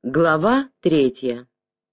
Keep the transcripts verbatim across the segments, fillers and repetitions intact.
Глава третья.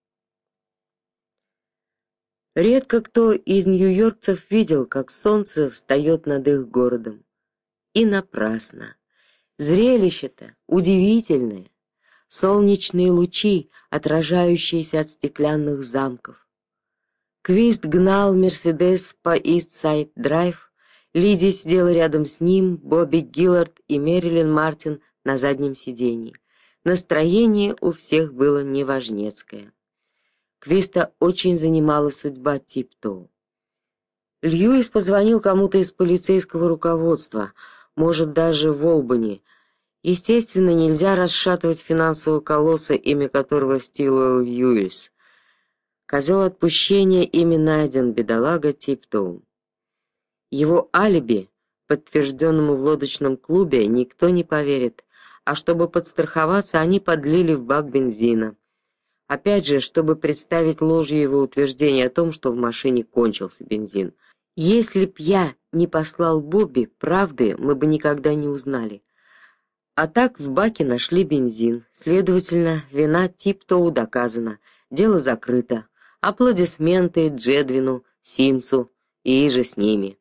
Редко кто из нью-йоркцев видел, как солнце встает над их городом. И напрасно. Зрелище-то удивительное. Солнечные лучи, отражающиеся от стеклянных замков. Квист гнал Мерседес по Ист-Сайд-Драйв, Лиди сидела рядом с ним, Бобби Гиллард и Мэрилин Мартин на заднем сиденье. Настроение у всех было неважнецкое. Квиста очень занимала судьба Типтоу. Льюис позвонил кому-то из полицейского руководства, может, даже в Олбани. Естественно, нельзя расшатывать финансового колосса, имя которого Стилуэлл Льюис. Козел отпущения ими найден, бедолага Типтоу. Его алиби, подтвержденному в лодочном клубе, никто не поверит, а чтобы подстраховаться, они подлили в бак бензина. Опять же, чтобы представить ложью его утверждение о том, что в машине кончился бензин. Если б я не послал Бобби, правды мы бы никогда не узнали. А так в баке нашли бензин. Следовательно, вина Типтоу доказана. Дело закрыто. Аплодисменты Джедвину, Симсу и иже с ними.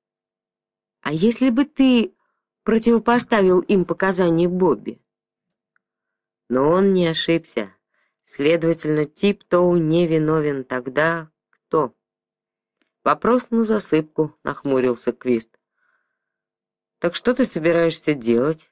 А если бы ты противопоставил им показания Бобби? Но он не ошибся. Следовательно, Типтоу не виновен. Тогда кто? Вопрос на засыпку, нахмурился Квист. Так что ты собираешься делать?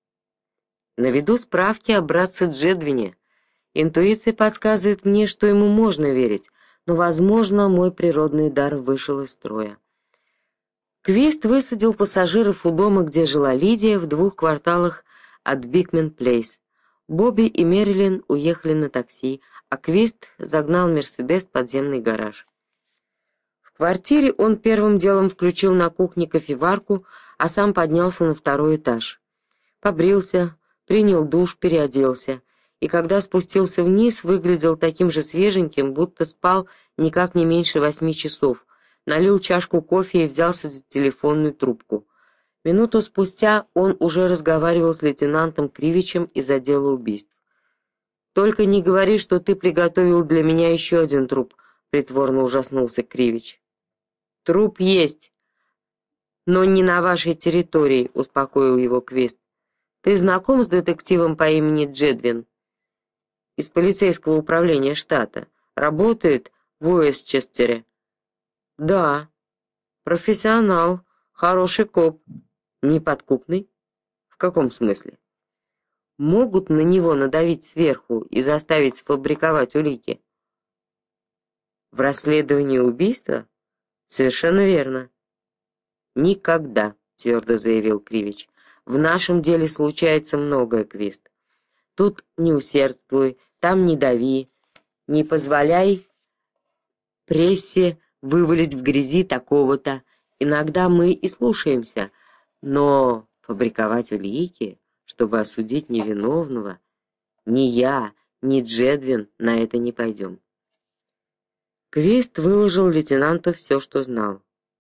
Наведу справки о братце Джедвине. Интуиция подсказывает мне, что ему можно верить, но, возможно, мой природный дар вышел из строя. Квист высадил пассажиров у дома, где жила Лидия, в двух кварталах от Бикмен-Плейс. Бобби и Мэрилин уехали на такси, а Квист загнал Мерседес в подземный гараж. В квартире он первым делом включил на кухне кофеварку, а сам поднялся на второй этаж. Побрился, принял душ, переоделся, и когда спустился вниз, выглядел таким же свеженьким, будто спал никак не меньше восьми часов. Налил чашку кофе и взялся за телефонную трубку. Минуту спустя он уже разговаривал с лейтенантом Кривичем из отдела убийств. «Только не говори, что ты приготовил для меня еще один труп», — притворно ужаснулся Кривич. «Труп есть, но не на вашей территории», — успокоил его Квист. «Ты знаком с детективом по имени Джедвин? Из полицейского управления штата. Работает в Уэстчестере». «Да. Профессионал, хороший коп. Неподкупный? В каком смысле? Могут на него надавить сверху и заставить сфабриковать улики?» «В расследовании убийства? Совершенно верно». «Никогда», — твердо заявил Кривич. «В нашем деле случается многое, Квист. Тут не усердствуй, там не дави, не позволяй прессе вывалить в грязи такого-то. Иногда мы и слушаемся, но фабриковать улики, чтобы осудить невиновного, ни я, ни Джедвин на это не пойдем». Квист выложил лейтенанту все, что знал.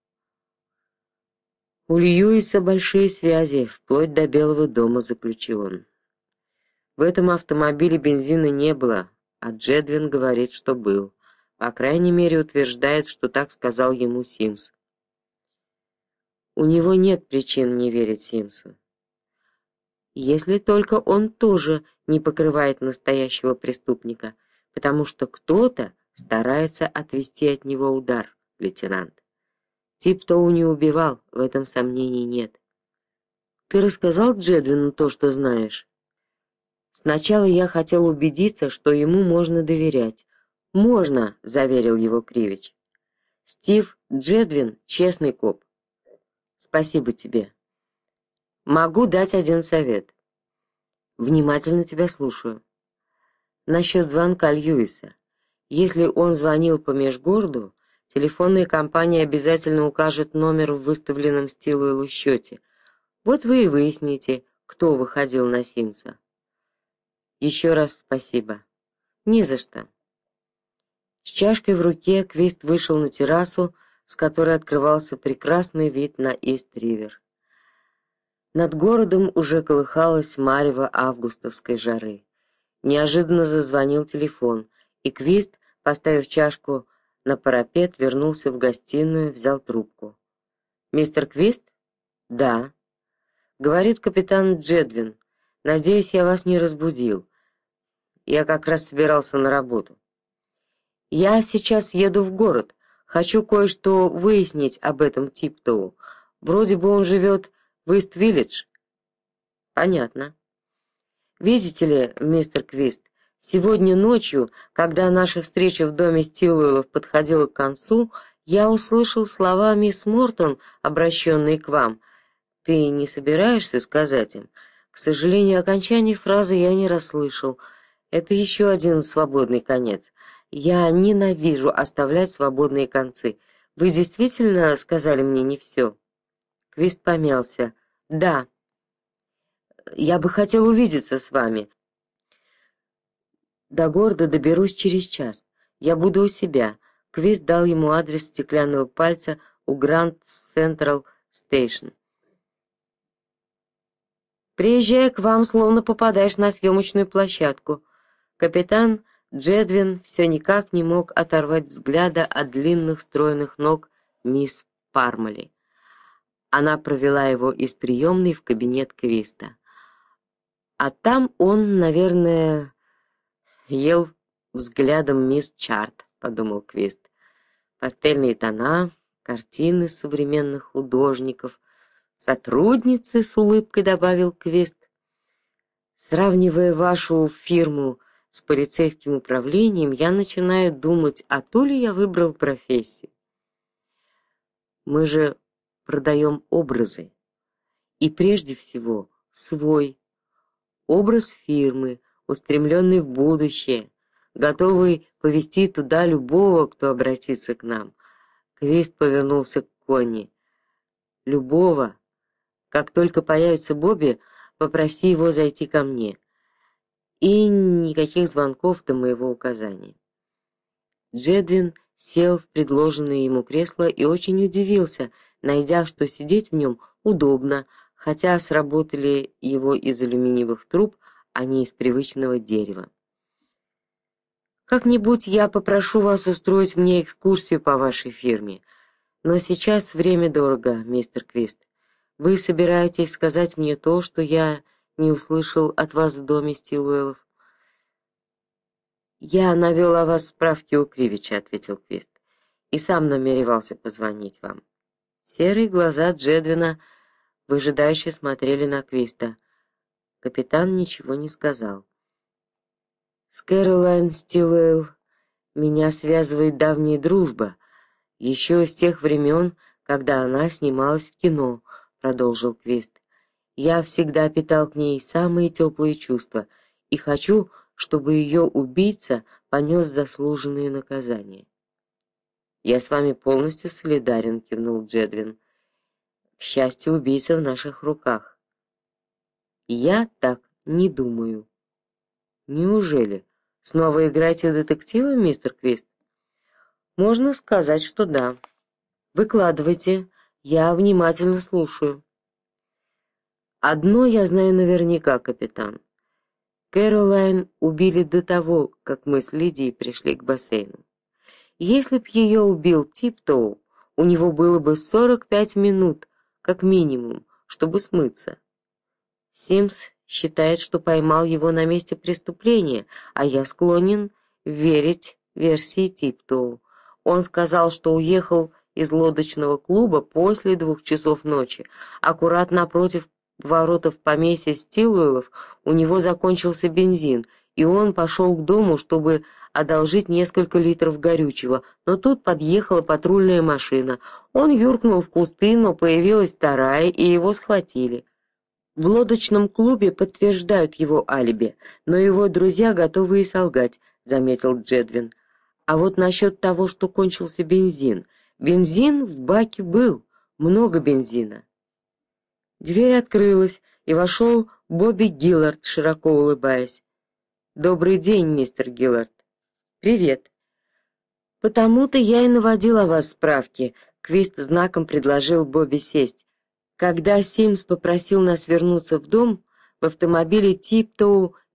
«У Льюиса большие связи, вплоть до Белого дома», — заключил он. «В этом автомобиле бензина не было, а Джедвин говорит, что был. По крайней мере, утверждает, что так сказал ему Симс». «У него нет причин не верить Симсу. Если только он тоже не покрывает настоящего преступника, потому что кто-то старается отвести от него удар, лейтенант. Типтоу не убивал, в этом сомнений нет. Ты рассказал Джедвину то, что знаешь?» «Сначала я хотел убедиться, что ему можно доверять». «Можно», — заверил его Кривич. «Стив Джедвин — честный коп». «Спасибо тебе. Могу дать один совет». «Внимательно тебя слушаю». «Насчет звонка Льюиса. Если он звонил по межгороду, телефонная компания обязательно укажет номер в выставленном Стилуэллу счете. Вот вы и выясните, кто выходил на Симса». «Еще раз спасибо». «Не за что». С чашкой в руке Квист вышел на террасу, с которой открывался прекрасный вид на Ист-Ривер. Над городом уже колыхалось марево августовской жары. Неожиданно зазвонил телефон, и Квист, поставив чашку на парапет, вернулся в гостиную, взял трубку. «Мистер Квист?» «Да». «Говорит капитан Джедвин. Надеюсь, я вас не разбудил. Я как раз собирался на работу. Я сейчас еду в город. Хочу кое-что выяснить об этом Типтоу. Вроде бы он живет в Ист-Виллидж». «Понятно. Видите ли, мистер Квист, сегодня ночью, когда наша встреча в доме Стилуэллов подходила к концу, я услышал слова мисс Мортон, обращенные к вам. Ты не собираешься сказать им? К сожалению, окончание фразы я не расслышал. Это еще один свободный конец. Я ненавижу оставлять свободные концы. Вы действительно сказали мне не все?» Квист помялся. «Да. Я бы хотел увидеться с вами. До города доберусь через час. Я буду у себя». Квист дал ему адрес стеклянного пальца у Гранд Централ Стейшн. «Приезжая к вам, словно попадаешь на съемочную площадку». Капитан Джедвин все никак не мог оторвать взгляда от длинных стройных ног мисс Пармали. Она провела его из приемной в кабинет Квиста. А там он, наверное, ел взглядом мисс Чарт, подумал Квист. Пастельные тона, картины современных художников, сотрудницы, с улыбкой добавил Квист. Сравнивая вашу фирму с полицейским управлением, я начинаю думать, а то ли я выбрал профессию. Мы же продаем образы, и прежде всего свой образ фирмы, устремленный в будущее, готовый повести туда любого, кто обратится к нам. Квист повернулся к Конни. Любого. Как только появится Бобби, попроси его зайти ко мне. И никаких звонков до моего указания. Джедвин сел в предложенное ему кресло и очень удивился, найдя, что сидеть в нем удобно, хотя сработали его из алюминиевых труб, а не из привычного дерева. Как-нибудь я попрошу вас устроить мне экскурсию по вашей фирме, но сейчас время дорого, мистер Квист. Вы собираетесь сказать мне то, что я не услышал от вас в доме Стилуэллов? Я навел о вас справки у Кривича, ответил Квист, и сам намеревался позвонить вам. Серые глаза Джедвина выжидающе смотрели на Квиста. Капитан ничего не сказал. С Кэролайн Стилуэлл меня связывает давняя дружба, еще с тех времен, когда она снималась в кино, продолжил Квист. Я всегда питал к ней самые теплые чувства и хочу, чтобы ее убийца понес заслуженные наказания. Я с вами полностью солидарен, кивнул Джедвин. К счастью, убийца в наших руках. Я так не думаю. Неужели? Снова играете в детектива, мистер Квист? Можно сказать, что да. Выкладывайте, я внимательно слушаю. Одно я знаю наверняка, капитан. Кэролайн убили до того, как мы с Лидией пришли к бассейну. Если б ее убил Типтоу, у него было бы сорок пять минут, как минимум, чтобы смыться. Симс считает, что поймал его на месте преступления, а я склонен верить версии Типтоу. Он сказал, что уехал из лодочного клуба после двух часов ночи, аккурат напротив воротов поместья Стилуэллов у него закончился бензин, и он пошел к дому, чтобы одолжить несколько литров горючего, но тут подъехала патрульная машина. Он юркнул в кусты, но появилась вторая, и его схватили. В лодочном клубе подтверждают его алиби, но его друзья готовы и солгать, заметил Джедвин. А вот насчет того, что кончился бензин. Бензин в баке был, много бензина. Дверь открылась, и вошел Бобби Гиллард, широко улыбаясь. Добрый день, мистер Гиллард. Привет. Потому-то я и наводил о вас справки. Квист знаком предложил Бобби сесть. Когда Симс попросил нас вернуться в дом, в автомобиле Типтоу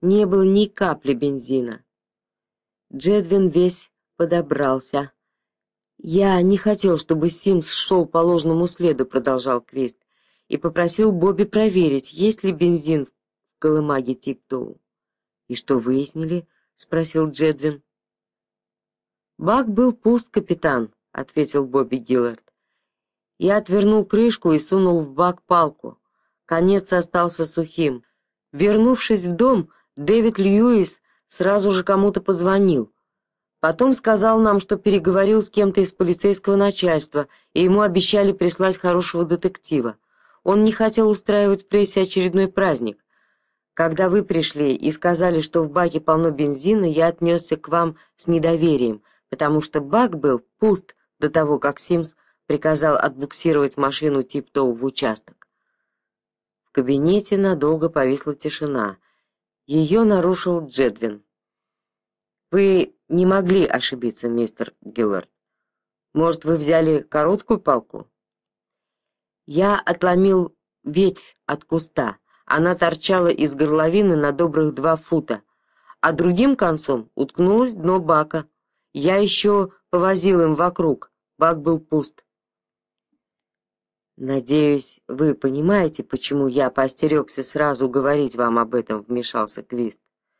не было ни капли бензина. Джедвин весь подобрался. Я не хотел, чтобы Симс шел по ложному следу, продолжал Квист, и попросил Бобби проверить, есть ли бензин в колымаге Типтоу. И что выяснили? Спросил Джедвин. Бак был пуст, капитан, ответил Бобби Гиллард. Я отвернул крышку и сунул в бак палку. Конец остался сухим. Вернувшись в дом, Дэвид Льюис сразу же кому-то позвонил. Потом сказал нам, что переговорил с кем-то из полицейского начальства, и ему обещали прислать хорошего детектива. Он не хотел устраивать в прессе очередной праздник. Когда вы пришли и сказали, что в баке полно бензина, я отнесся к вам с недоверием, потому что бак был пуст до того, как Симс приказал отбуксировать машину Типтоу в участок. В кабинете надолго повисла тишина. Ее нарушил Джедвин. Вы не могли ошибиться, мистер Гиллард. Может, вы взяли короткую палку? Я отломил ветвь от куста. Она торчала из горловины на добрых два фута, а другим концом уткнулось дно бака. Я еще повозил им вокруг. Бак был пуст. Надеюсь, вы понимаете, почему я поостерегся сразу говорить вам об этом, вмешался Квист.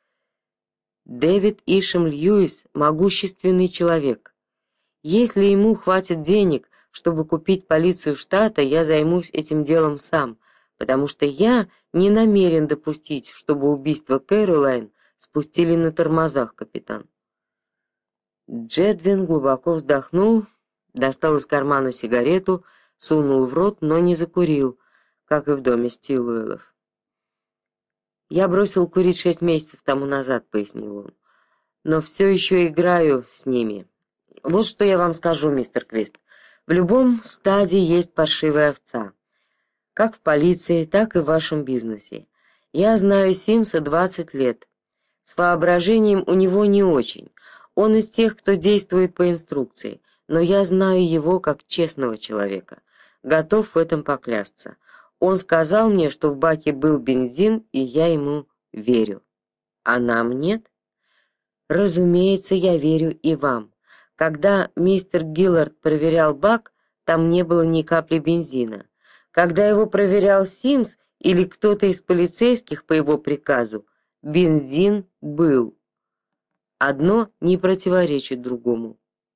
Дэвид Ишем Льюис — могущественный человек. Если ему хватит денег, чтобы купить полицию штата, я займусь этим делом сам, потому что я не намерен допустить, чтобы убийство Кэролайн спустили на тормозах, капитан. Джедвин глубоко вздохнул, достал из кармана сигарету, сунул в рот, но не закурил, как и в доме Стилуэллов. Я бросил курить шесть месяцев тому назад, пояснил он. Но все еще играю с ними. Вот что я вам скажу, мистер Квист. В любом стаде есть паршивая овца. Как в полиции, так и в вашем бизнесе. Я знаю Симса двадцать лет. С воображением у него не очень. Он из тех, кто действует по инструкции, но я знаю его как честного человека. Готов в этом поклясться. Он сказал мне, что в баке был бензин, и я ему верю. А нам нет? Разумеется, я верю и вам. Когда мистер Гиллард проверял бак, там не было ни капли бензина. Когда его проверял Симс или кто-то из полицейских по его приказу, бензин был. Одно не противоречит другому.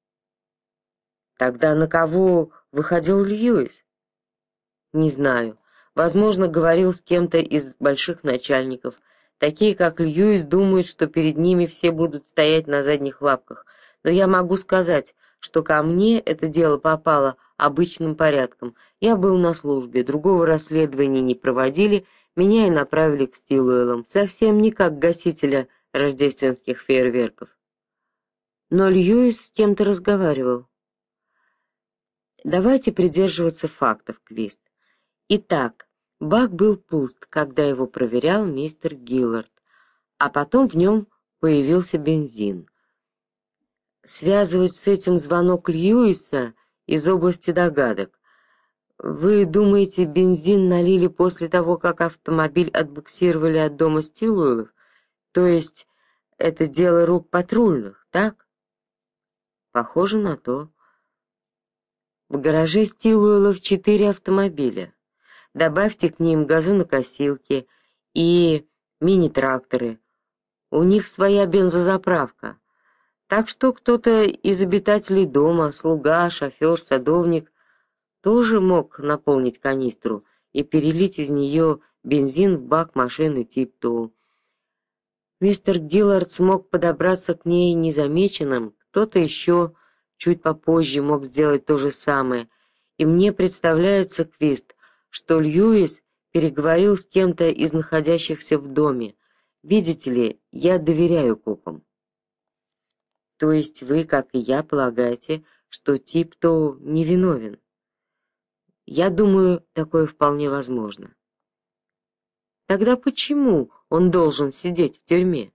Тогда на кого выходил Льюис? Не знаю. Возможно, говорил с кем-то из больших начальников. Такие, как Льюис, думают, что перед ними все будут стоять на задних лапках. Но я могу сказать, что ко мне это дело попало обычным порядком. Я был на службе, другого расследования не проводили, меня и направили к Стилуэллам, совсем не как гасителя рождественских фейерверков. Но Льюис с кем-то разговаривал. Давайте придерживаться фактов, Квист. Итак, бак был пуст, когда его проверял мистер Гиллард, а потом в нем появился бензин. Связывать с этим звонок Льюиса из области догадок. Вы думаете, бензин налили после того, как автомобиль отбуксировали от дома Стилуэллов? То есть это дело рук патрульных, так? Похоже на то. В гараже Стилуэллов четыре автомобиля. Добавьте к ним газонокосилки и мини-тракторы. У них своя бензозаправка. Так что кто-то из обитателей дома, слуга, шофер, садовник, тоже мог наполнить канистру и перелить из нее бензин в бак машины Типтоу. Мистер Гиллард смог подобраться к ней незамеченным, кто-то еще чуть попозже мог сделать то же самое, и мне представляется, Квист, что Льюис переговорил с кем-то из находящихся в доме. Видите ли, я доверяю копам. То есть вы, как и я, полагаете, что Типтоу невиновен? Я думаю, такое вполне возможно. Тогда почему он должен сидеть в тюрьме?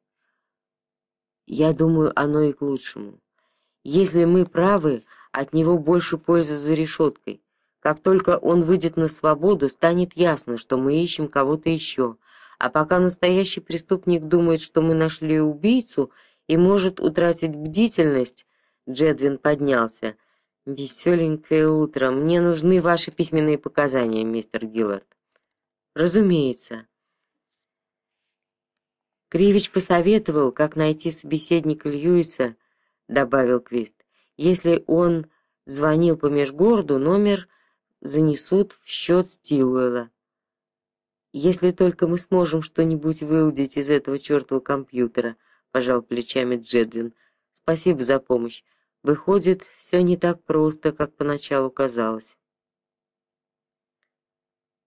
Я думаю, оно и к лучшему. Если мы правы, от него больше пользы за решеткой. Как только он выйдет на свободу, станет ясно, что мы ищем кого-то еще, А пока настоящий преступник думает, что мы нашли убийцу и может утратить бдительность, Джедвин поднялся. Веселенькое утро. Мне нужны ваши письменные показания, мистер Гиллард. Разумеется. Кривич посоветовал, как найти собеседника Льюиса, добавил Квист. Если он звонил по межгороду, номер занесут в счет Стилуэлла. Если только мы сможем что-нибудь выудить из этого чёртова компьютера, пожал плечами Джедвин. Спасибо за помощь. Выходит, все не так просто, как поначалу казалось.